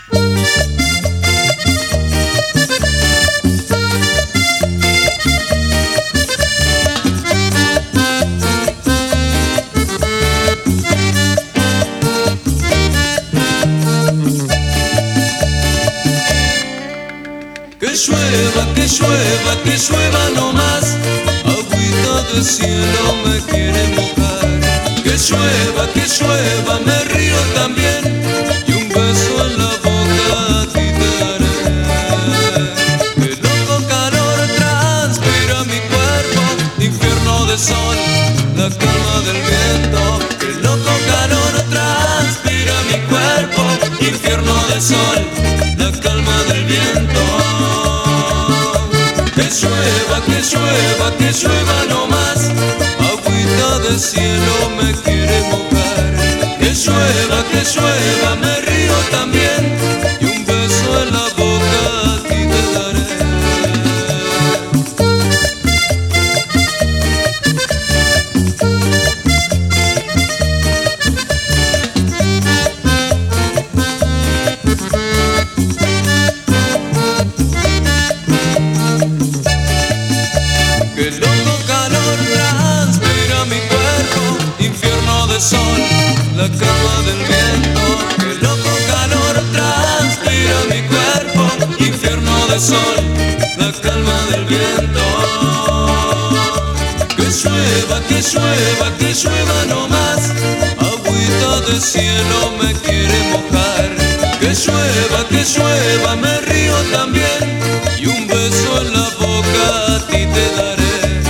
Que llueva, que llueva no más, agüita del cielo me quiere mojar. Que llueva, me río también, y un beso en la boca a ti te daré. Que loco calor transpira mi cuerpo, infierno de sol, la calma del viento. Que loco calor transpira mi cuerpo, infierno de sol, la calma del viento. Que llueva no más, agüita del cielo me quiere mojar. Que llueva, me río también, y un beso en la boca a ti te daré. Que loco calor transpira mi cuerpo, infierno de sol, la calma del viento. Que loco calor transpira mi cuerpo, infierno de sol, la calma del viento. Que llueva no más, agüita del cielo me quiere mojar. Que llueva, me río también, y un beso en la boca a ti te daré.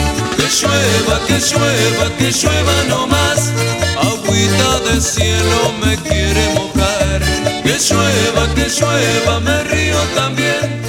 Que llueva no más, agüita del cielo me quiere mojar. Que llueva, me río también.